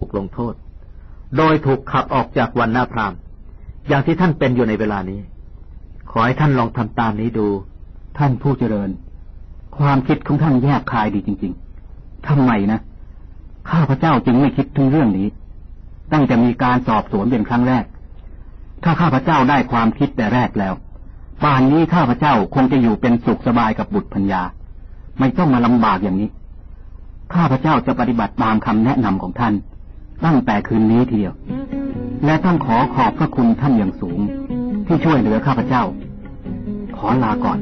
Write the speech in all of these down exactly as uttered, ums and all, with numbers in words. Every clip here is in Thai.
กลงโทษโดยถูกขับออกจากวันนาพรามอย่างที่ท่านเป็นอยู่ในเวลานี้ขอให้ท่านลองทำตามนี้ดูท่านผู้เจริญความคิดของท่านแยบคายดีจริงๆทำไมนะข้าพเจ้าจึงไม่คิดถึงเรื่องนี้ตั้งแต่มีการสอบสวนเป็นครั้งแรกถ้าข้าพเจ้าได้ความคิดแต่แรกแล้วป่านนี้ข้าพเจ้าคงจะอยู่เป็นสุขสบายกับบุตรภรรยาไม่ต้องมาลำบากอย่างนี้ข้าพเจ้าจะปฏิบัติตามคำแนะนำของท่านตั้งแต่คืนนี้ทีเดียวและต้องขอขอบพระคุณท่านอย่างสูงที่ช่วยเหลือข้าพเจ้าขอลาก่อน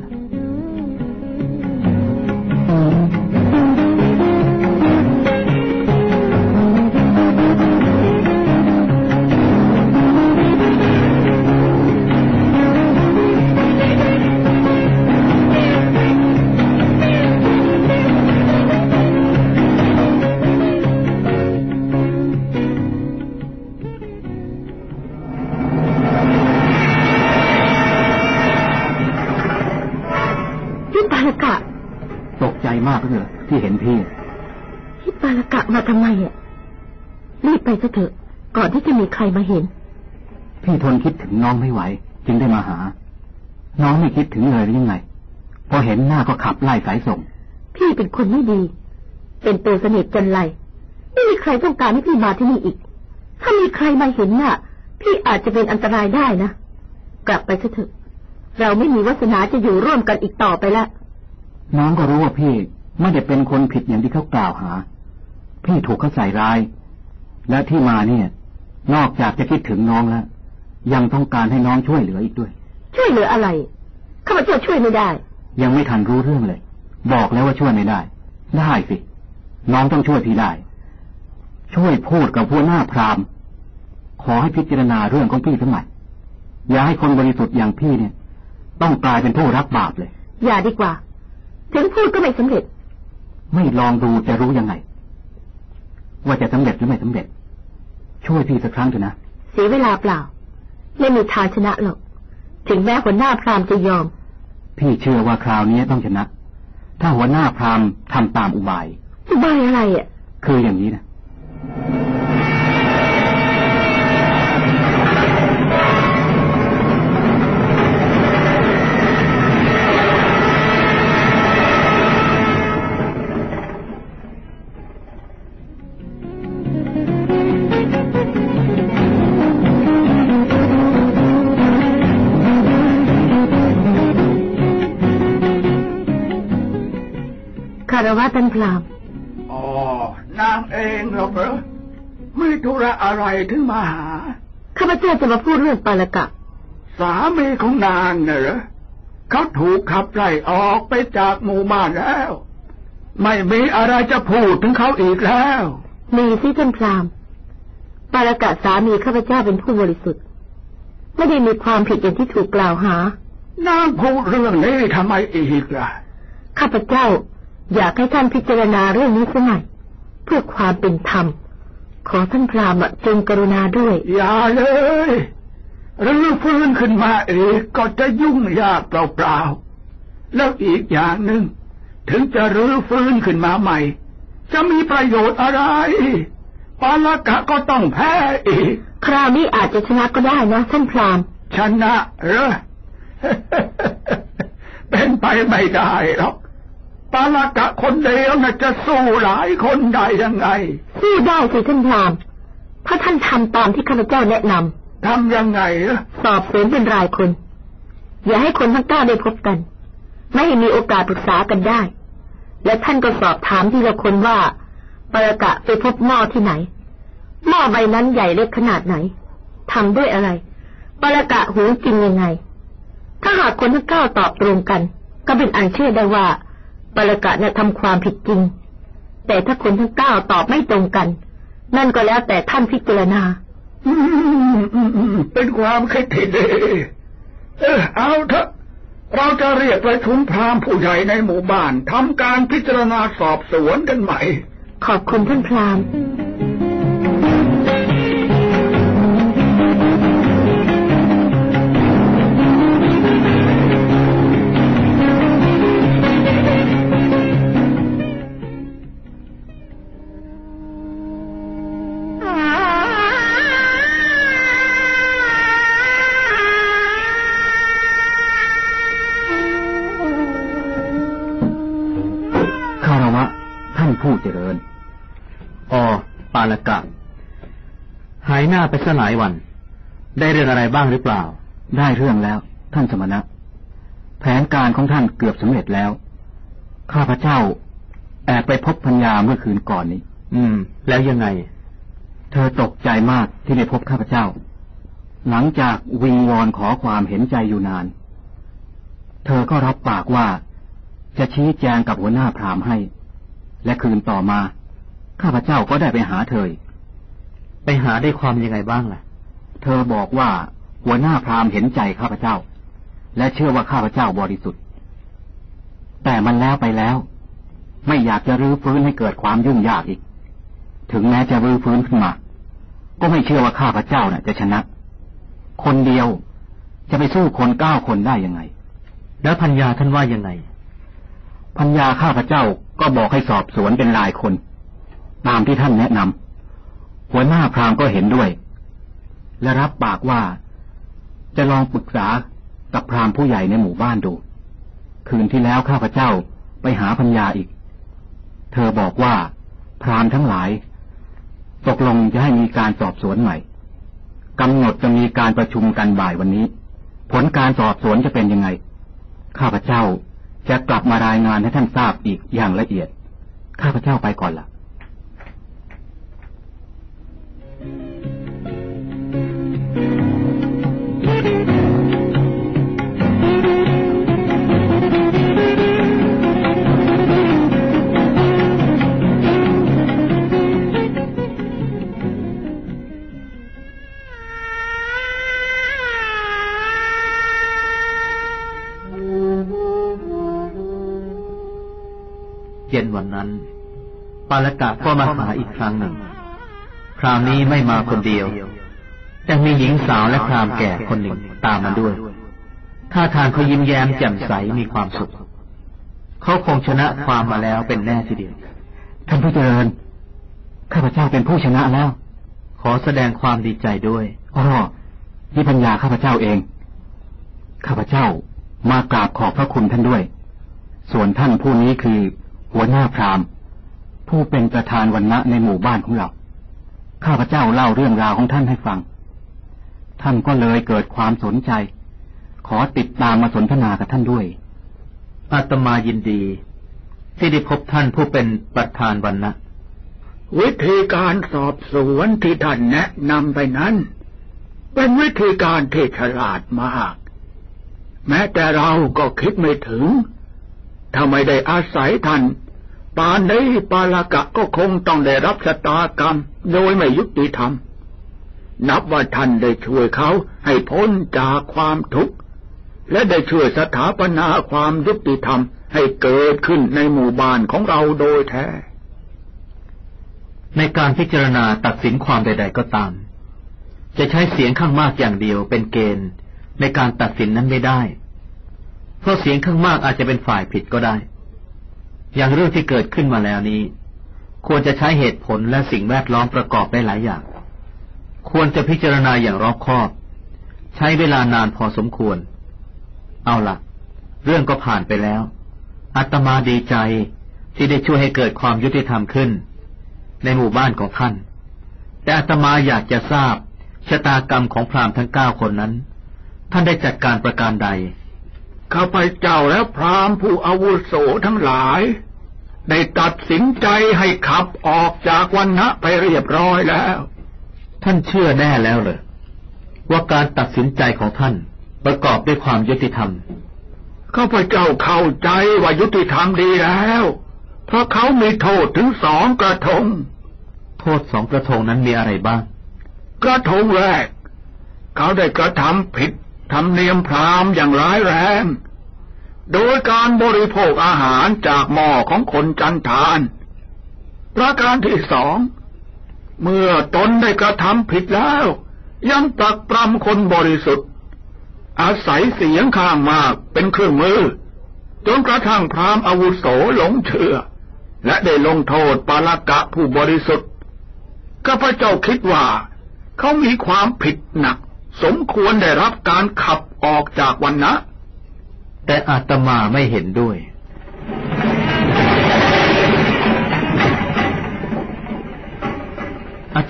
มากเลยที่เห็นพี่พี่ปาลกะมาทำไมอ่ะรีบไปซะเถอะก่อนที่จะมีใครมาเห็นพี่ทนคิดถึงน้องไม่ไหวจึงได้มาหาน้องไม่คิดถึงเลยหรือยังไงพอเห็นหน้าก็ขับไล่สายส่งพี่เป็นคนไม่ดีเป็นตัวสนิทจันไรไม่มีใครต้องการให้พี่มาที่นี่อีกถ้ามีใครมาเห็นน่ะพี่อาจจะเป็นอันตรายได้นะกลับไปซะเถอะเราไม่มีวาสนาจะอยู่ร่วมกันอีกต่อไปแล้วน้องก็รู้ว่าพี่ไม่ได้เป็นคนผิดอย่างที่เขากล่าวหาพี่ถูกเขาใส่ร้ายและที่มาเนี่ยนอกจากจะคิดถึงน้องแล้วยังต้องการให้น้องช่วยเหลืออีกด้วยช่วยเหลืออะไรข้าพเจ้าช่วยไม่ได้ยังไม่ทันรู้เรื่องเลยบอกแล้วว่าช่วยไม่ได้ได้สิน้องต้องช่วยพี่ได้ช่วยพูดกับพวกหน้าพราหมณ์ขอให้พิจารณาเรื่องของพี่ทั้งหมดอย่าให้คนบริสุทธิ์อย่างพี่เนี่ยต้องกลายเป็นผู้รับบาปเลยอย่าดีกว่าถึงพูดก็ไม่สำเร็จไม่ลองดูจะรู้ยังไงว่าจะสำเร็จหรือไม่สำเร็จช่วยพี่สักครั้งเถอะนะเสียเวลาเปล่าไม่มีทางชนะหรอกถึงแม้หัวหน้าพราหมณ์จะยอมพี่เชื่อว่าคราวนี้ต้องชนะถ้าหัวหน้าพราหมณ์ทำตามอุบายอุบายอะไรอ่ะคืออย่างนี้นะคารวะท่านพราหมณ์อ๋อนางเองหรอกเหรอมีธุระอะไรถึงมาหาข้าพเจ้าจะมาพูดเรื่องปาลกะสามีของนางน่ะเหรอเขาถูกขับไล่ออกไปจากหมู่บ้านแล้วไม่มีอะไรจะพูดถึงเขาอีกแล้วมีสิท่านพราหมณ์ปาลกะสามีข้าพเจ้าเป็นผู้บริสุทธิ์ไม่ได้มีความผิดอย่างที่ถูกกล่าวหานางพูดเรื่องนี้ทำไมอีกล่ะข้าพเจ้าอยากให้ท่านพิจารณาเรื่องนี้สักหน่อยเพื่อความเป็นธรรมขอท่านพราหมณ์จงกรุณาด้วยอย่าเลยรื้อฟื้นขึ้นมาอีกก็จะยุ่งยากเปล่าๆแล้วอีกอย่างหนึ่งถึงจะรื้อฟื้นขึ้นมาใหม่จะมีประโยชน์อะไรปาลกะก็ต้องแพ้อีกคราวนี้อาจจะชนะก็ได้นะท่านพราหมณ์ชนะเหรอ เป็นไปไม่ได้หรอกปาลกะคนเดียวน่ะจะสู้หลายคนได้ยังไงสู้ได้สิท่านพราหมณ์ถ้าท่านทำตามที่ข้าพเจ้าแนะนำทำยังไงล่ะสอบสวนเป็นรายคนอย่าให้คนทั้งเก้าได้พบกันไม่ให้มีโอกาสปรึกษากันได้และท่านก็สอบถามทีละคนว่าปาลกะไปพบหม้อที่ไหนหม้อใบนั้นใหญ่เล็กขนาดไหนทำด้วยอะไรปาลกะหูจริงยังไงถ้าหากคนทั้งเก้าตอบตรงกันก็เป็นอันเชื่อได้ว่าปาลกะเนี่ยทำความผิดจริงแต่ถ้าคนทั้งเก้าตอบไม่ตรงกันนั่นก็แล้วแต่ท่านพิจารณาเป็นความคิดที่ดีเออเอาเถอะเราจะเรียกประชุมพราหมณ์ผู้ใหญ่ในหมู่บ้านทำการพิจารณาสอบสวนกันใหม่ขอบคุณท่านพราหมณ์อ๋อปาลกะหายหน้าไปซะหลายวันได้เรื่องอะไรบ้างหรือเปล่าได้เรื่องแล้วท่านสมณะแผนการของท่านเกือบสำเร็จแล้วข้าพเจ้าแอบไปพบพัญญาเมื่อคืนก่อนนี้อืมแล้วยังไงเธอตกใจมากที่ได้พบข้าพเจ้าหลังจากวิงวอนขอความเห็นใจอยู่นานเธอก็รับปากว่าจะชี้แจงกับหัวหน้าพราหมณ์ให้และคืนต่อมาข้าพเจ้าก็ได้ไปหาเธอไปหาได้ความยังไงบ้างล่ะเธอบอกว่าหัวหน้าพราหมณ์เห็นใจข้าพเจ้าและเชื่อว่าข้าพเจ้าบริสุทธิ์แต่มันแล้วไปแล้วไม่อยากจะรื้อฟื้นให้เกิดความยุ่งยากอีกถึงแม้จะรื้อฟื้นขึ้นมาก็ไม่เชื่อว่าข้าพเจ้าน่ะจะชนะคนเดียวจะไปสู้คนเก้าคนได้ยังไงแล้วพัญญาท่านว่ายังไงพัญญาข้าพเจ้าก็บอกให้สอบสวนเป็นรายคนตามที่ท่านแนะนำหัวหน้าพราหมณ์ก็เห็นด้วยและรับปากว่าจะลองปรึกษากับพราหมณ์ผู้ใหญ่ในหมู่บ้านดูคืนที่แล้วข้าพเจ้าไปหาพัญญาอีกเธอบอกว่าพราหมณ์ทั้งหลายตกลงจะให้มีการสอบสวนใหม่กำหนดจะมีการประชุมกันบ่ายวันนี้ผลการสอบสวนจะเป็นยังไงข้าพเจ้าจะกลับมารายงานให้ท่านทราบอีกอย่างละเอียดข้าพเจ้าไปก่อนล่ะเย็นวันนั้นปาลกะก็มาหาอีกครั้งหนึ่งคราวนี้ไม่มาคนเดียวแต่มีหญิงสาวและพราหมณ์แก่คนหนึ่งตามมาด้วยท่าทางเขายิ้มแย้มแจ่มใสมีความสุขเขาคงชนะความมาแล้วเป็นแน่ทีเดียวท่านผู้เจริญข้าพเจ้าเป็นผู้ชนะแล้วขอแสดงความดีใจด้วยอ๋อนี่ปัญญาข้าพเจ้าเองข้าพเจ้ามากราบขอบพระคุณท่านด้วยส่วนท่านผู้นี้คือหัวหน้าพราหมณ์ผู้เป็นประธานวรรณะในหมู่บ้านของเราข้าพเจ้าเล่าเรื่องราวของท่านให้ฟังท่านก็เลยเกิดความสนใจขอติดตามมาสนทนากับท่านด้วยอาตมายินดีที่ได้พบท่านผู้เป็นประธานวรรณะวิธีการสอบสวนที่ท่านแนะนำไปนั้นเป็นวิธีการที่ฉลาดมากแม้แต่เราก็คิดไม่ถึงถ้าไม่ได้อาศัยท่านป่านนี้ปาลกะก็คงต้องได้รับชะตากรรมโดยไม่ยุติธรรมนับว่าท่านได้ช่วยเขาให้พ้นจากความทุกข์และได้ช่วยสถาปนาความยุติธรรมให้เกิดขึ้นในหมู่บ้านของเราโดยแท้ในการพิจารณาตัดสินความใดๆก็ตามจะใช้เสียงข้างมากอย่างเดียวเป็นเกณฑ์ในการตัดสินนั้นไม่ได้เพราะเสียงข้างมากอาจจะเป็นฝ่ายผิดก็ได้อย่างเรื่องที่เกิดขึ้นมาแล้วนี้ควรจะใช้เหตุผลและสิ่งแวดล้อมประกอบได้หลายอย่างควรจะพิจารณาอย่างรอบคอบใช้เวลานานพอสมควรเอาล่ะเรื่องก็ผ่านไปแล้วอาตมาดีใจที่ได้ช่วยให้เกิดความยุติธรรมขึ้นในหมู่บ้านของท่านแต่อาตมาอยากจะทราบชะตากรรมของพราหมณ์ทั้งเก้าคนนั้นท่านได้จัดการประการใดข้าพเจ้าและพราหมณ์ผู้อาวุโสทั้งหลายได้ตัดสินใจให้ขับออกจากวรรณะไปเรียบร้อยแล้วท่านเชื่อแน่แล้วเหรอว่าการตัดสินใจของท่านประกอบด้วยความยุติธรรมข้าพเจ้าเข้าใจว่ายุติธรรมดีแล้วเพราะเขามีโทษถึงสองกระทงโทษสองกระทงนั้นมีอะไรบ้างกระทงแรกเขาได้กระทำผิดธรรมเนียมพราหมณ์อย่างร้ายแรงโดยการบริโภคอาหารจากหม้อของคนจันทานประการที่สองเมื่อตนได้กระทำผิดแล้วยังปรักปรำคนบริสุทธิ์อาศัยเสียงข้างมากเป็นเครื่องมือจนกระทั่งพราหมณ์อาวุโสหลงเชื่อและได้ลงโทษปาลกะผู้บริสุทธิ์ข้าพเจ้าคิดว่าเขามีความผิดหนักสมควรได้รับการขับออกจากวรรณะแต่อาตมาไม่เห็นด้วย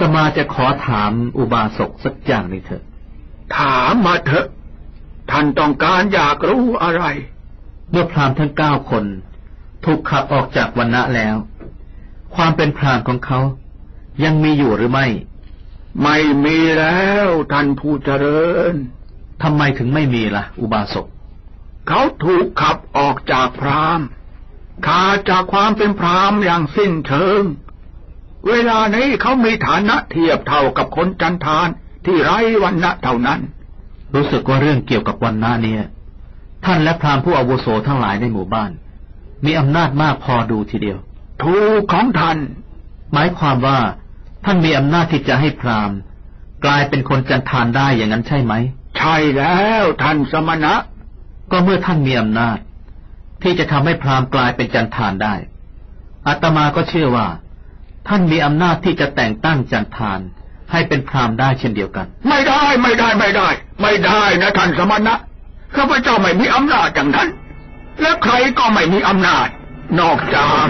มาจะขอถามอุบาสกสักอย่างหนึ่งเถอะถามมาเถอะท่านต้องการอยากรู้อะไรเมื่อพราหมณ์ทั้งเก้าคนถูกขับออกจากวรรณะแล้วความเป็นพราหมณ์ของเขายังมีอยู่หรือไม่ไม่มีแล้วท่านผู้เจริญทำไมถึงไม่มีล่ะอุบาสกเขาถูกขับออกจากพราหมณ์ขาดจากความเป็นพราหมณ์อย่างสิ้นเชิงเวลานี้เขามีฐานะเทียบเท่ากับคนจันทานที่ไร้วรรณะเท่านั้นรู้สึกว่าเรื่องเกี่ยวกับวรรณะเนี่ยท่านและพราหมณ์ผู้อาวุโสทั้งหลายในหมู่บ้านมีอำนาจมากพอดูทีเดียวถูกของท่านหมายความว่าท่านมีอำนาจที่จะให้พราหมณ์กลายเป็นคนจันทานได้อย่างนั้นใช่ไหมใช่แล้วท่านสมณะก็เมื่อท่านมีอำนาจที่จะทำให้พราหมณ์กลายเป็นจันทานได้อาตมาก็เชื่อว่าท่านมีอำนาจที่จะแต่งตั้งจันทานให้เป็นพราหมณ์ได้เช่นเดียวกันไม่ได้ไม่ได้ไม่ได้ไม่ได้นะท่านสมณะข้าพเจ้าไม่มีอำนาจอย่างนั้นและใครก็ไม่มีอำนาจนอกจาก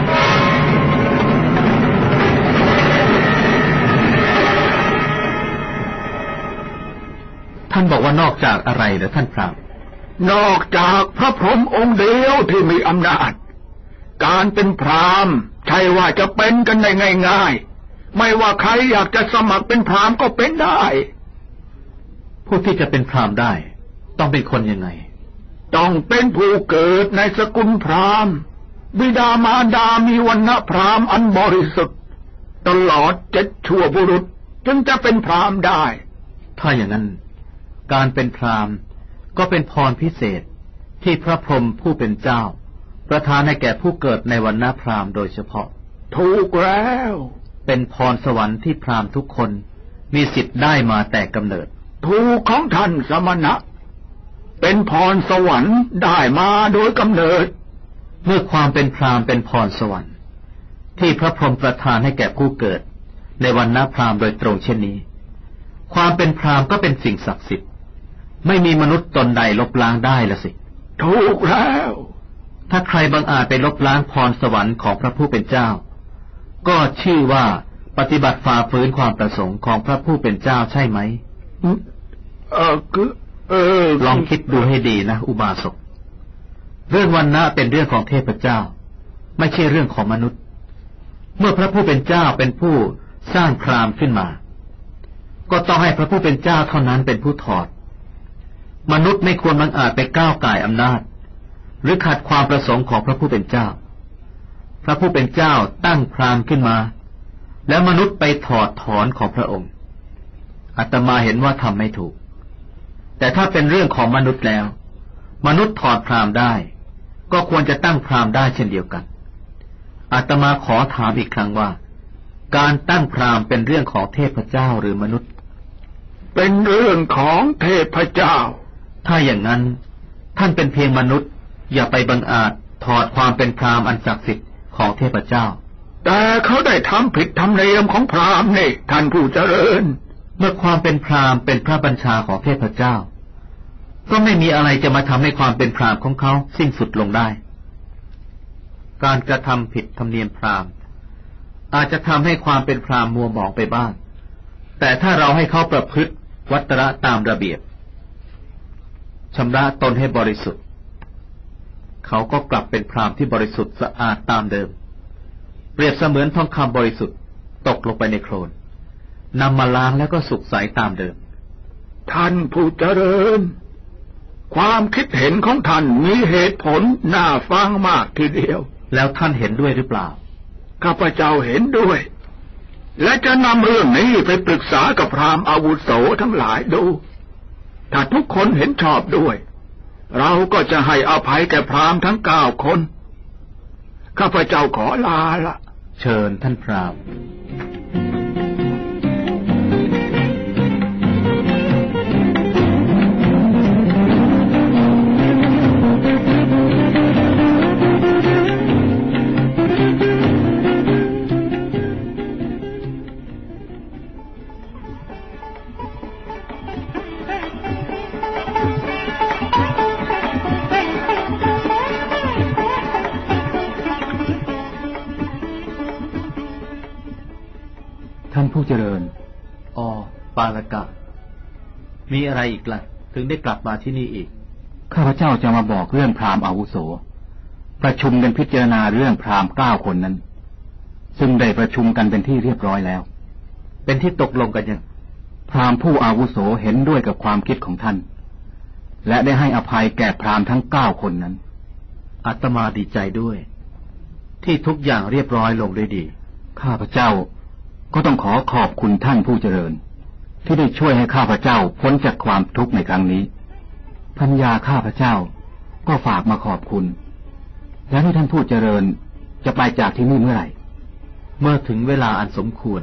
ท่านบอกว่านอกจากอะไรเหรอท่านพราหมณ์นอกจากพระพรหมองค์เดียวที่มีอำนาจการเป็นพราหมณ์ใช่ว่าจะเป็นกันได้ง่ายๆไม่ว่าใครอยากจะสมัครเป็นพราหมณ์ก็เป็นได้ผู้ที่จะเป็นพราหมณ์ได้ต้องเป็นคนยังไงต้องเป็นผู้เกิดในสกุลพราหมณ์บิดามารดามีวรรณะพราหมณ์อันบริสุทธิ์ตลอดเจ็ดชั่วบุรุษจึงจะเป็นพราหมณ์ได้ถ้าอย่างนั้นการเป็นพราหมณ์ก็เป็นพรพิเศษที่พระพรหมผู้เป็นเจ้าประทานให้แก่ผู้เกิดในวรรณะพราหมณ์โดยเฉพาะถูกแล้วเป็นพรสวรรค์ที่พราหมณ์ทุกคนมีสิทธิ์ได้มาแต่กำเนิดถูกของท่านสมณะเป็นพรสวรรค์ได้มาโดยกำเนิดเมื่อความเป็นพราหมณ์เป็นพรสวรรค์ที่พระพรหมประทานให้แก่ผู้เกิดในวรรณะพราหมณ์โดยตรงเช่นนี้ความเป็นพราหมณ์ก็เป็นสิ่งศักดิ์สิทธิ์ไม่มีมนุษย์ตนใดลบล้างได้ละสิถูกแล้วถ้าใครบังอาจไปลบล้างพรสวรรค์ของพระผู้เป็นเจ้าก็ชื่อว่าปฏิบัติฝ่าฝืนความประสงค์ของพระผู้เป็นเจ้าใช่ไหมเออคือเออลองคิดดูให้ดีนะอุบาสกเรื่องวรรณะเป็นเรื่องของเทพเจ้าไม่ใช่เรื่องของมนุษย์เมื่อพระผู้เป็นเจ้าเป็นผู้สร้างพราหมณ์ขึ้นมาก็ต้องให้พระผู้เป็นเจ้าเท่านั้นเป็นผู้ถอดมนุษย์ไม่ควรบังอาจไปก้าวก่ายอำนาจหรือขัดความประสงค์ของพระผู้เป็นเจ้าพระผู้เป็นเจ้าตั้งพราหมณ์ขึ้นมาแล้วมนุษย์ไปถอดถอนของพระองค์อาตมาเห็นว่าทำไม่ถูกแต่ถ้าเป็นเรื่องของมนุษย์แล้วมนุษย์ถอดพราหมณ์ได้ก็ควรจะตั้งพราหมณ์ได้เช่นเดียวกันอาตมาขอถามอีกครั้งว่าการตั้งพราหมณ์เป็นเรื่องของเทพเจ้าหรือมนุษย์เป็นเรื่องของเทพเจ้าถ้าอย่างนั้นท่านเป็นเพียงมนุษย์อย่าไปบังอาจถอดความเป็นพราหมณ์อันศักดิ์สิทธิ์ของเทพเจ้าแต่เขาได้ทำผิดธรรมเนียมของพราหมณ์นี่ท่านผู้เจริญเมื่อความเป็นพราหมณ์เป็นพระบัญชาของเทพเจ้าก็ไม่มีอะไรจะมาทำให้ความเป็นพราหมณ์ของเขาสิ้นสุดลงได้การกระทำผิดธรรมเนียมพราหมณ์อาจจะทำให้ความเป็นพราหมณ์มัวหมองไปบ้างแต่ถ้าเราให้เขาประพฤติวัตระตามระเบียบชำระตนให้บริสุทธิ์เขาก็กลับเป็นพราหมณ์ที่บริสุทธิ์สะอาดตามเดิมเปรียบเสมือนทองคำบริสุทธิ์ตกลงไปในโคลนนำมาล้างแล้วก็สุกใสตามเดิมท่านผู้เจริญความคิดเห็นของท่านมีเหตุผลน่าฟังมากทีเดียวแล้วท่านเห็นด้วยหรือเปล่าข้าพเจ้าเห็นด้วยและจะนำเรื่องนี้ไปปรึกษากับพราหมณ์อาวุโสทั้งหลายดูถ้าทุกคนเห็นชอบด้วยเราก็จะให้อภัยแก่พราหมณ์ทั้งเก้าคนข้าพเจ้าขอลาละเชิญท่านพราหมณ์ผู้เจริญอ๋อปาลกะมีอะไรอีกล่ะถึงได้กลับมาที่นี่อีกข้าพเจ้าจะมาบอกเรื่องพราหมณ์อาวุโสประชุมกันพิจารณาเรื่องพราหมณ์เก้าคนนั้นซึ่งได้ประชุมกันเป็นที่เรียบร้อยแล้วเป็นที่ตกลงกันยังพราหมณ์ผู้อาวุโสเห็นด้วยกับความคิดของท่านและได้ให้อภัยแก่พราหมณ์ทั้งเก้าคนนั้นอาตมาดีใจด้วยที่ทุกอย่างเรียบร้อยลงด้วยดีข้าพเจ้าก็ต้องขอขอบคุณท่านผู้เจริญที่ได้ช่วยให้ข้าพเจ้าพ้นจากความทุกข์ในครั้งนี้พัญญาข้าพเจ้าก็ฝากมาขอบคุณและที่ท่านผู้เจริญจะไปจากที่นี่เมื่อไหร่เมื่อถึงเวลาอันสมควร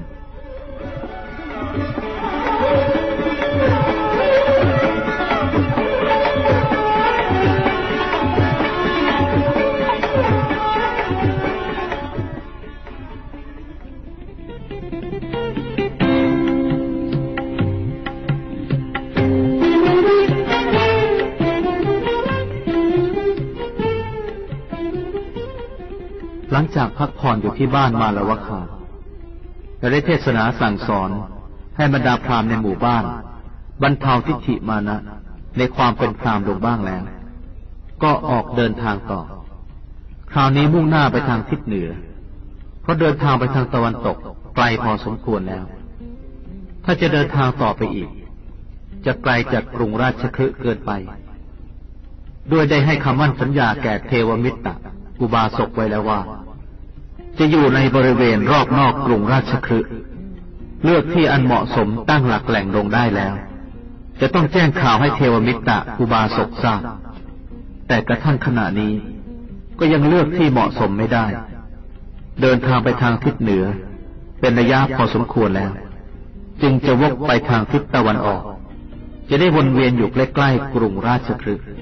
หลังจากพักผ่อนอยู่ที่บ้านมาลวคาและได้เทศนาสั่งสอนให้บรรดาพราหมณ์ในหมู่บ้านบรรเทาทิฏฐิมานะในความเป็นพราหมณ์ลงบ้างแล้วก็ออกเดินทางต่อคราวนี้มุ่งหน้าไปทางทิศเหนือเพราะเดินทางไปทางตะวันตกไกลพอสมควรแล้วถ้าจะเดินทางต่อไปอีกจะไกลจากกรุงราชคฤห์เกินไปด้วยได้ให้คำมั่นสัญญาแก่เทวมิตรอุบาสกไว้แล้วว่าจะอยู่ในบริเวณรอบนอกกรุงราชคฤห์เลือกที่อันเหมาะสมตั้งหลักแหล่งลงได้แล้วจะต้องแจ้งข่าวให้เทวมิตรอุบาสกทราบแต่กระทั่งขณะนี้ก็ยังเลือกที่เหมาะสมไม่ได้เดินทางไปทางทิศเหนือเป็นระยะพอสมควรแล้วจึงจะวกไปทางทิศตะวันออกจะได้วนเวียนอยู่ใกล้ๆกรุงราชคฤห์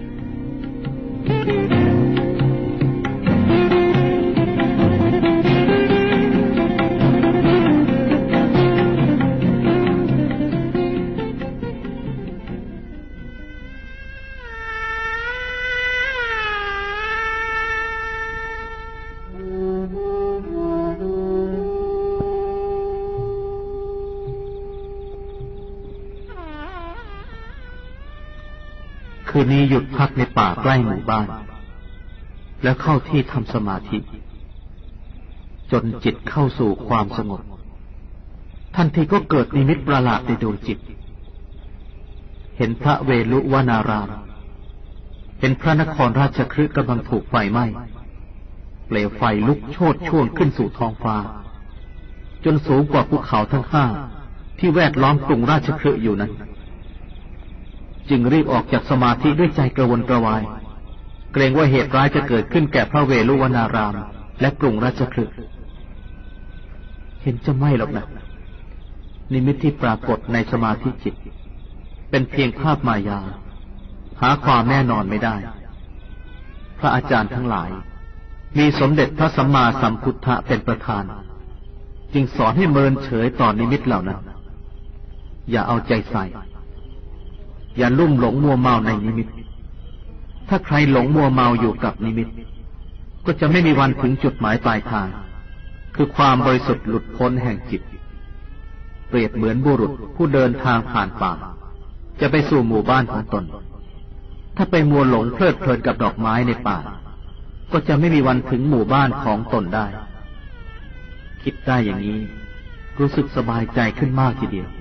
คืนนี้หยุดพักในป่าใกล้หมู่บ้านแล้วเข้าที่ทำสมาธิจนจิตเข้าสู่ความสงบทันทีก็เกิดนิมิตประหลาดในดวงจิตเห็นพระเวลุวนารามเห็นพระนครราชคฤห์กำลังถูกไฟไหม้เปลวไฟลุกโชติช่วงขึ้นสู่ท้องฟ้าจนสูงกว่าภูเขาทั้งห้าที่แวดล้อมกรุงราชคฤห์อยู่นั้นจึงรีบออกจากสมาธิด้วยใจกระวนกระวายเกรงว่าเหตุร้ายจะเกิดขึ้นแก่พระเวลุวนารามและกรุงราชคฤห์เห็นจะไม่หรอกนะนิมิตที่ปรากฏในสมาธิจิตเป็นเพียงภาพมายาหาความแน่นอนไม่ได้พระอาจารย์ทั้งหลายมีสมเด็จพระสัมมาสัมพุทธะเป็นประธานจึงสอนให้เมินเฉยต่อนิมิตเหล่านั้นอย่าเอาใจใส่อย่าลุ่มหลงมัวเมาในนิมิตถ้าใครหลงมัวเมาอยู่กับนิมิตก็จะไม่มีวันถึงจุดหมายปลายทางคือความบริสุทธิ์หลุดพ้นแห่งจิตเปรียบเหมือนบุรุษผู้เดินทางผ่านป่าจะไปสู่หมู่บ้านของตนถ้าไปมัวหลงเพลิดเพลินกับดอกไม้ในป่าก็จะไม่มีวันถึงหมู่บ้านของตนได้คิดได้อย่างนี้รู้สึกสบายใจขึ้นมากทีเดียว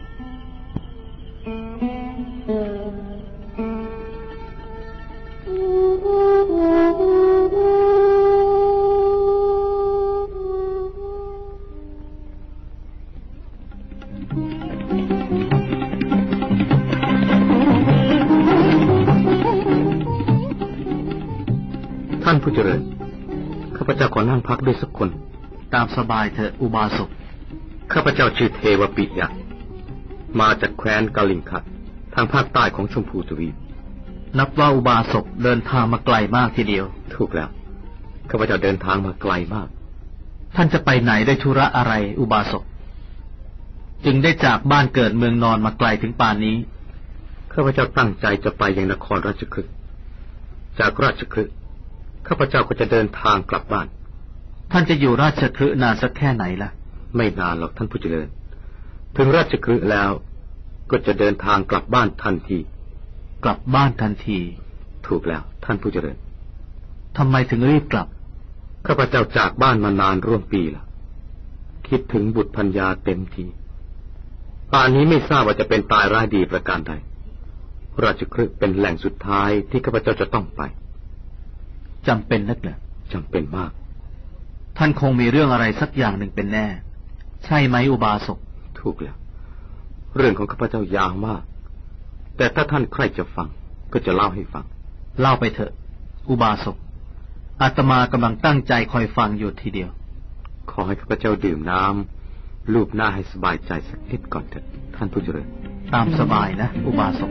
ท่านผู้เจริญข้าพเจ้าขอนั่งพักด้วยสักคนตามสบายเถอะอุบาสกข้าพเจ้าชื่อเทวปิยะมาจากแคว้นกาลิงคัดทางภาคใต้ของชมพูทวีปนับว่าอุบาสกเดินทางมาไกลมากทีเดียวถูกแล้วข้าพเจ้าเดินทางมาไกลมากท่านจะไปไหนได้ธุระอะไรอุบาสกจึงได้จากบ้านเกิดเมืองนอนมาไกลถึงป่านนี้ข้าพเจ้าตั้งใจจะไปยังนครราชคฤห์จากราชคฤห์ข้าพเจ้าก็จะเดินทางกลับบ้านท่านจะอยู่ราชคฤห์นานสักแค่ไหนล่ะไม่นานหรอกท่านผู้เจริญถึงราชคฤห์แล้วก็จะเดินทางกลับบ้านทันทีกลับบ้านทันทีถูกแล้วท่านผู้เจริญทำไมถึงรีบกลับข้าพเจ้าจากบ้านมานานร่วมปีแล้วคิดถึงบุตรภรรยาเต็มทีป่านนี้ไม่ทราบว่าจะเป็นตายร้ายดีประการใดราชคฤห์เป็นแหล่งสุดท้ายที่ข้าพเจ้าจะต้องไปจำเป็นนักเหรอจำเป็นมากท่านคงมีเรื่องอะไรสักอย่างหนึ่งเป็นแน่ใช่ไหมอุบาสกถูกแล้วเรื่องของข้าพเจ้ายาวมากแต่ถ้าท่านใครจะฟังก็จะเล่าให้ฟังเล่าไปเถอะอุบาสกอาตมากำลังตั้งใจคอยฟังอยู่ทีเดียวขอให้ข้าพเจ้าดื่มน้ำลูบหน้าให้สบายใจสักนิดก่อนเถิดท่านผู้เจริญตามสบายนะอุบาสก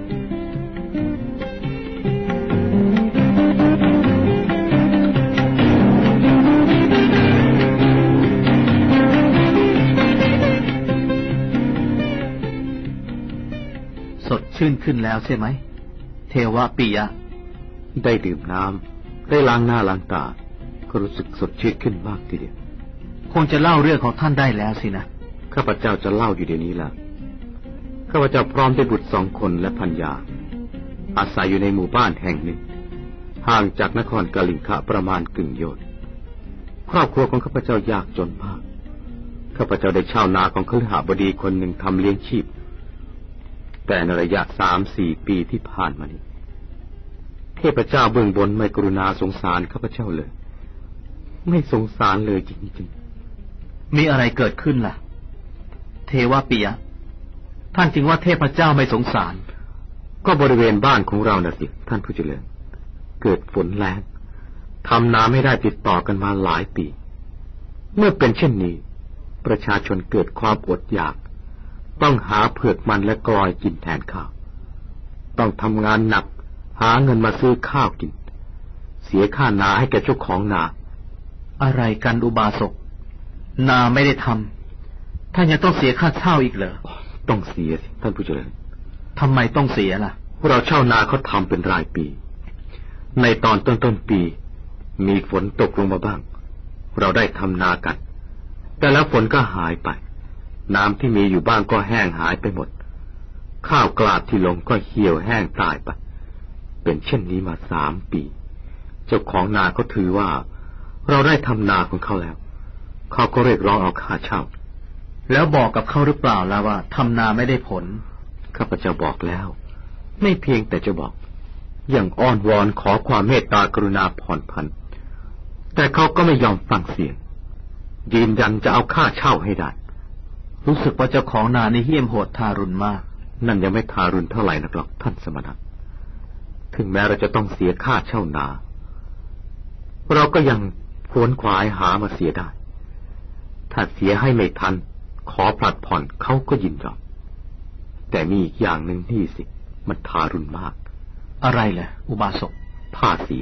สดชื่นขึ้นแล้วใช่ไหมเทวปิยะได้ดื่มน้ำได้ล้างหน้าล้างตาก็รู้สึกสดชื่นขึ้นมากทีเดียวคงจะเล่าเรื่องของท่านได้แล้วสินะข้าพเจ้าจะเล่าอยู่เดี๋ยวนี้ละข้าพเจ้าพร้อมด้วยบุตรสองคนและภรรยาอาศัยอยู่ในหมู่บ้านแห่งหนึ่งห่างจากนครกลิงคะประมาณกึ่งโยชน์ครอบครัวของข้าพเจ้ายากจนมากข้าพเจ้าได้เช่านาของคฤหบดีคนหนึ่งทำเลี้ยงชีพแต่ในระยะสามสี่ปีที่ผ่านมานี้เทพเจ้าเบื้องบนไม่กรุณาสงสารข้าพเจ้าเลยไม่สงสารเลยจริงๆมีอะไรเกิดขึ้นล่ะเทวปิยะท่านจึงว่าเทพเจ้าไม่สงสารก็บริเวณบ้านของเราน่ะสิท่านผู้เจริญเกิดฝนแล้งทำนาไม่ได้ติดต่อกันมาหลายปีเมื่อเป็นเช่นนี้ประชาชนเกิดความอดอยากต้องหาเผือกมันและกลอยกินแทนข้าวต้องทำงานหนักหาเงินมาซื้อข้าวกินเสียค่านาให้แก่เจ้าของนาอะไรกันอุบาสกนาไม่ได้ทำท่านยังต้องเสียค่าเช่าอีกเหรอต้องเสียสิท่านผู้เจริญทำไมต้องเสียล่ะเราเช่านาเขาทำเป็นรายปีในตอนต้นต้นปีมีฝนตกลงมาบ้างเราได้ทำนากันแต่แล้วฝนก็หายไปน้ำที่มีอยู่บ้างก็แห้งหายไปหมดข้าวกลาดที่ลงก็เหี่ยวแห้งตายไปเป็นเช่นนี้มาสามปีเจ้าของนาก็ถือว่าเราได้ทำนาของเขาแล้วเขาก็เรียกร้องเอาค่าเช่าแล้วบอกกับเขาหรือเปล่าล่ะว่าทำนาไม่ได้ผลข้าพเจ้าบอกแล้วไม่เพียงแต่จะบอกอย่างอ้อนวอนขอความเมตตากรุณาผ่อนผันแต่เขาก็ไม่ยอมฟังเสียงยืนยันจะเอาค่าเช่าให้ได้รู้สึกว่าเจ้าของนานี่เหี้ยมโหดทารุณมากนั่นยังไม่ทารุณเท่าไหร่นักหรอกท่านสมณะถึงแม้เราจะต้องเสียค่าเช่านาเราก็ยังขวนขวายหามาเสียได้ถ้าเสียให้ไม่ทันขอผลัดผ่อนเขาก็ยินยอมแต่มีอีกอย่างหนึ่งที่สิมันทารุณมากอะไรแหละอุบาสกภาษี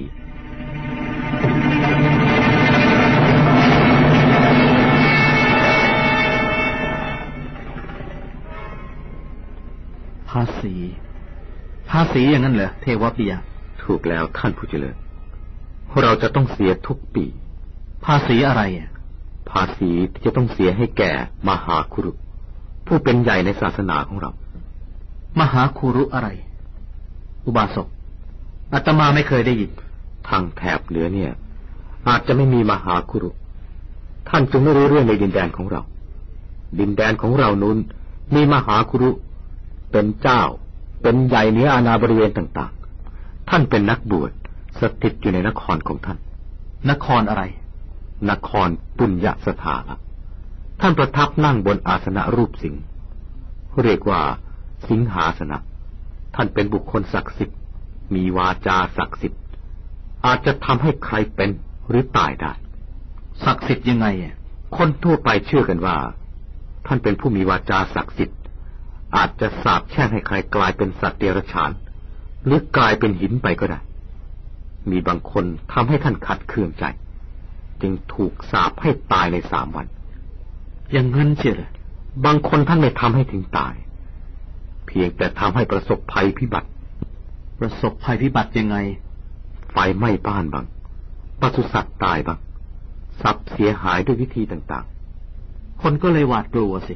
ภาษีภาษีอย่างนั้นเหรอเทวปิยะถูกแล้วท่านผู้เจริญเราจะต้องเสียทุกปีภาษีอะไรอ่ะภาษีที่จะต้องเสียให้แก่มหาคุรุผู้เป็นใหญ่ในศาสนาของเรามหาคุรุอะไรอุบาสกอาตมาไม่เคยได้ยินทางแถบเหนือเนี่ยอาจจะไม่มีมหาคุรุท่านจึงไม่รู้เรื่องในดินแดนของเราดินแดนของเรานู้นมีมหาคุรุเป็นเจ้าเป็นใหญ่เหนืออาณาบริเวณต่างๆท่านเป็นนักบวชสถิตอยู่ในนครของท่านนครอะไรนครปุญญสถานะท่านประทับนั่งบนอาสนะรูปสิงห์เรียกว่าสิงหาสนะท่านเป็นบุคคลศักดิ์สิทธิ์มีวาจาศักดิ์สิทธิ์อาจจะทำให้ใครเป็นหรือตายได้ศักดิ์สิทธิ์ยังไงอ่ะคนทั่วไปเชื่อกันว่าท่านเป็นผู้มีวาจาศักดิ์สิทธิ์อาจจะสาปแช่งให้ใครกลายเป็นสัตว์เดรัจฉานหรือกลายเป็นหินไปก็ได้มีบางคนทำให้ท่านขัดเคืองใจจึงถูกสาปให้ตายในสามวันอย่างนั้นเชียวเหรอบางคนท่านไม่ทำให้ถึงตายเพียงแต่ทำให้ประสบภัยพิบัติประสบภัยพิบัติยังไงไฟไหม้บ้านบ้างปศุสัตว์ตายบ้างทรัพย์เสียหายด้วยวิธีต่างๆคนก็เลยหวาดกลัวสิ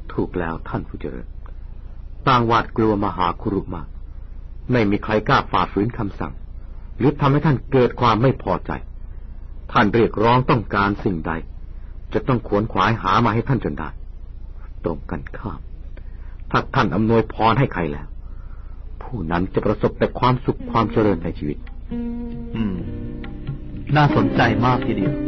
ถูกแล้วท่านผู้เจริญต่างหวาดกลัวมหาคุรุมากไม่มีใครกล้าฝ่าฝืนคำสั่งหรือทำให้ท่านเกิดความไม่พอใจท่านเรียกร้องต้องการสิ่งใดจะต้องขวนขวายหามาให้ท่านจนได้ตรงกันข้ามถ้าท่านอำนวยพรให้ใครแล้วผู้นั้นจะประสบแต่ความสุขความเจริญในชีวิตอืมน่าสนใจมากทีเดีย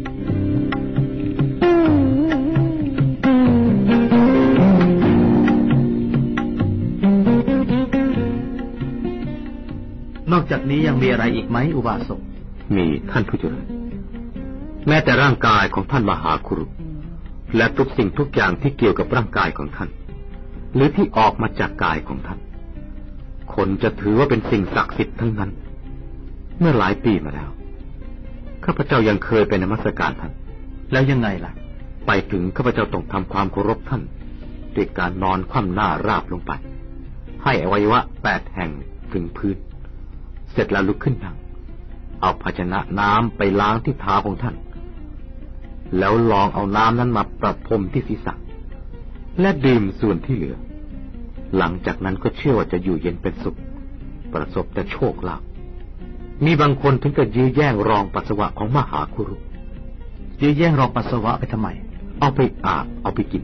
วนอกจากนี้ยังมีอะไรอีกไหมอุบาสกมีท่านผู้เจริญแม้แต่ร่างกายของท่านมหาคุรุและทุกสิ่งทุกอย่างที่เกี่ยวกับร่างกายของท่านหรือที่ออกมาจากกายของท่านคนจะถือว่าเป็นสิ่งศักดิ์สิทธิ์ทั้งนั้นเมื่อหลายปีมาแล้วข้าพเจ้ายังเคยไปนมัสการท่านแล้วยังไงล่ะไปถึงข้าพเจ้าต้องทำความเคารพท่านด้วยการนอนคว่ำหน้าราบลงไปให้อวัยวะแปดแห่งถึงพื้นเสร็จแล้วลุกขึ้นนั่งเอาภาชนะน้ำไปล้างที่เท้าของท่านแล้วลองเอาน้ำนั้นมาประพรมที่ศีรษะและดื่มส่วนที่เหลือหลังจากนั้นก็เชื่อว่าจะอยู่เย็นเป็นสุขประสบแต่โชคลาภมีบางคนถึงกับยื้อแย่งรองปัสสาวะของมหาคุรุยื้อแย่งรองปัสสาวะไปทำไมเอาไปอาบเอาไปกิน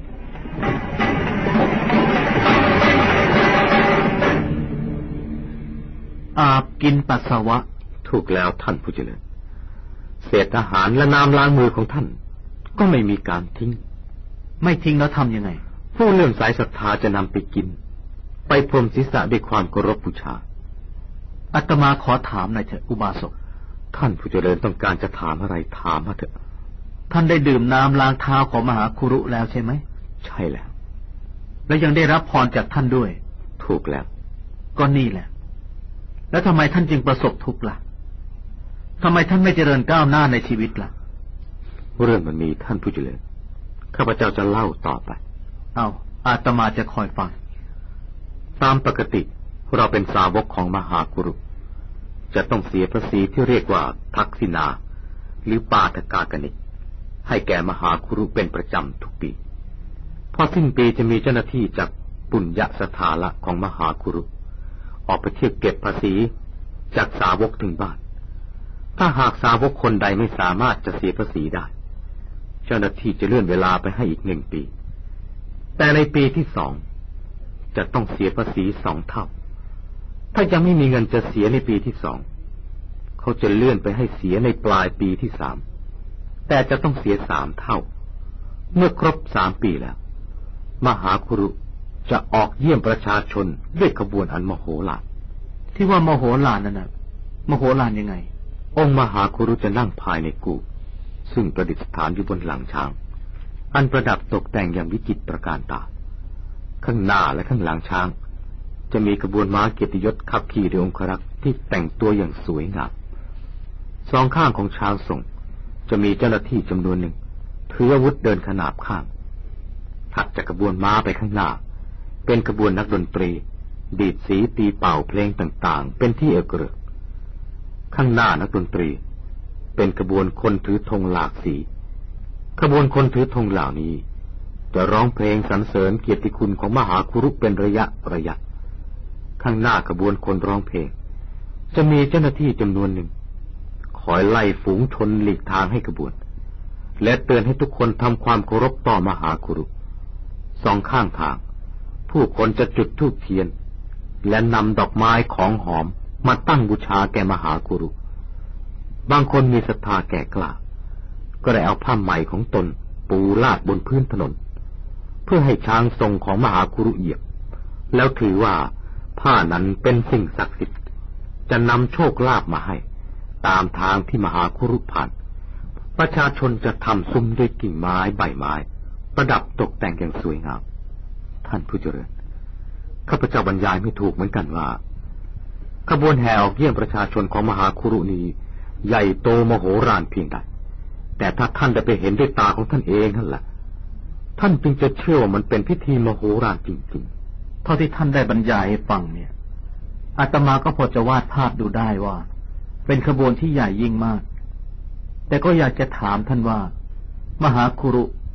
อาบกินปัสสาวะถูกแล้วท่านผู้เจริญเศษอาหารและน้ำล้างมือของท่านก็ไม่มีการทิ้งไม่ทิ้งแล้วทำยังไงผู้เลื่อมใสศรัทธาจะนำไปกินไปพรมศีรษะด้วยความเคารพบูชาอาตมาขอถามหน่อยเถอะอุบาสกท่านผู้เจริญต้องการจะถามอะไรถามมาเถอะท่านได้ดื่มน้ำล้างเท้าของมหาคุรุแล้วใช่ไหมใช่แล้วและยังได้รับพรจากท่านด้วยถูกแล้วก็นี่แหละแล้วทำไมท่านจึงประสบทุกข์ล่ะทำไมท่านไม่เจริญก้าวหน้าในชีวิตล่ะเรื่องมันมีท่านผู้เจริญข้าพเจ้าจะเล่าต่อไปเอาอาตมาจะคอยฟังตามปกติเราเป็นสาวกของมหาคุรุจะต้องเสียภาษีที่เรียกว่าทักษิณาหรือปาฐกากนิกให้แก่มหาคุรุเป็นประจำทุกปีพอสิ้นปีจะมีเจ้าหน้าที่จากปุญญสถาละของมหาคุรุออกไปเที่ยวเก็บภาษีจากสาวกถึงบ้านถ้าหากสาวกคนใดไม่สามารถจะเสียภาษีได้เจ้าหน้าที่จะเลื่อนเวลาไปให้อีกหนึ่งปีแต่ในปีที่สองจะต้องเสียภาษีสองเท่าถ้ายังไม่มีเงินจะเสียในปีที่สองเขาจะเลื่อนไปให้เสียในปลายปีที่สามแต่จะต้องเสียสามเท่าเมื่อครบสามปีแล้วมหาคุรุจะออกเยี่ยมประชาชนด้วยขบวนอันมโหฬารที่ว่ามโหฬารนั่นน่ะมโหฬารยังไงองค์มหาคุรุจะนั่งภายในกู่ซึ่งประดิษฐานอยู่บนหลังช้างอันประดับตกแต่งอย่างวิจิตรตระการตาข้างหน้าและข้างหลังช้างจะมีขบวนม้าเกียรติยศขับขี่ด้วยองครักษ์ที่แต่งตัวอย่างสวยงามสองข้างของช้างทรงจะมีเจ้าหน้าที่จำนวนหนึ่งถืออาวุธเดินขนาบข้างถัดจากขบวนม้าไปข้างหน้าเป็นขบวนนักดนตรีดีดสีตีเป่าเพลงต่างๆเป็นที่เอกเริกข้างหน้านักดนตรีเป็นขบวนคนถือธงหลากสีขบวนคนถือธงเหล่านี้จะร้องเพลงสรรเสริญเกียรติคุณของมหาคุรุเป็นระยะระยะข้างหน้าขบวนคนร้องเพลงจะมีเจ้าหน้าที่จำนวนหนึ่งคอยไล่ฝูงชนหลีกทางให้ขบวนและเตือนให้ทุกคนทำความเคารพต่อมหาคุรุสองข้างทางผู้คนจะจุดธูปเทียนและนำดอกไม้ของหอมมาตั้งบูชาแก่มหาคุรุบางคนมีศรัทธาแก่กล้าก็ได้เอาผ้าไหมของตนปูลาดบนพื้นถนนเพื่อให้ช้างทรงของมหาคุรุเหยียบแล้วถือว่าผ้านั้นเป็นสิ่งศักดิ์สิทธิ์จะนำโชคลาภมาให้ตามทางที่มหาคุรุผ่านประชาชนจะทำซุ้มด้วยกิ่งไม้ใบไม้ประดับตกแต่งอย่างสวยงามท่านผู้เจริญข้าพเจ้าบรรยายไม่ถูกเหมือนกันว่าขบวนแห่ออกเยี่ยมประชาชนของมหาคุรุนี้ใหญ่โตมโหฬารเพียงใดแต่ถ้าท่านได้ไปเห็นด้วยตาของท่านเองนั่นแหละท่านจึงจะเชื่อว่ามันเป็นพิธีมโหฬารจริงๆเท่าที่ท่านได้บรรยายให้ฟังเนี่ยอาตมาก็พอจะวาดภาพดูได้ว่าเป็นขบวนที่ใหญ่ยิ่งมากแต่ก็อยากจะถามท่านว่ามหาคุรุ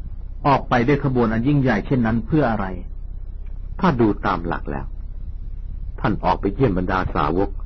ออกไปด้วยขบวนอันยิ่งใหญ่เช่นนั้นเพื่ออะไรถ้าดูตามหลักแล้ว ท่านออกไปเยี่ยมบรรดาสาวก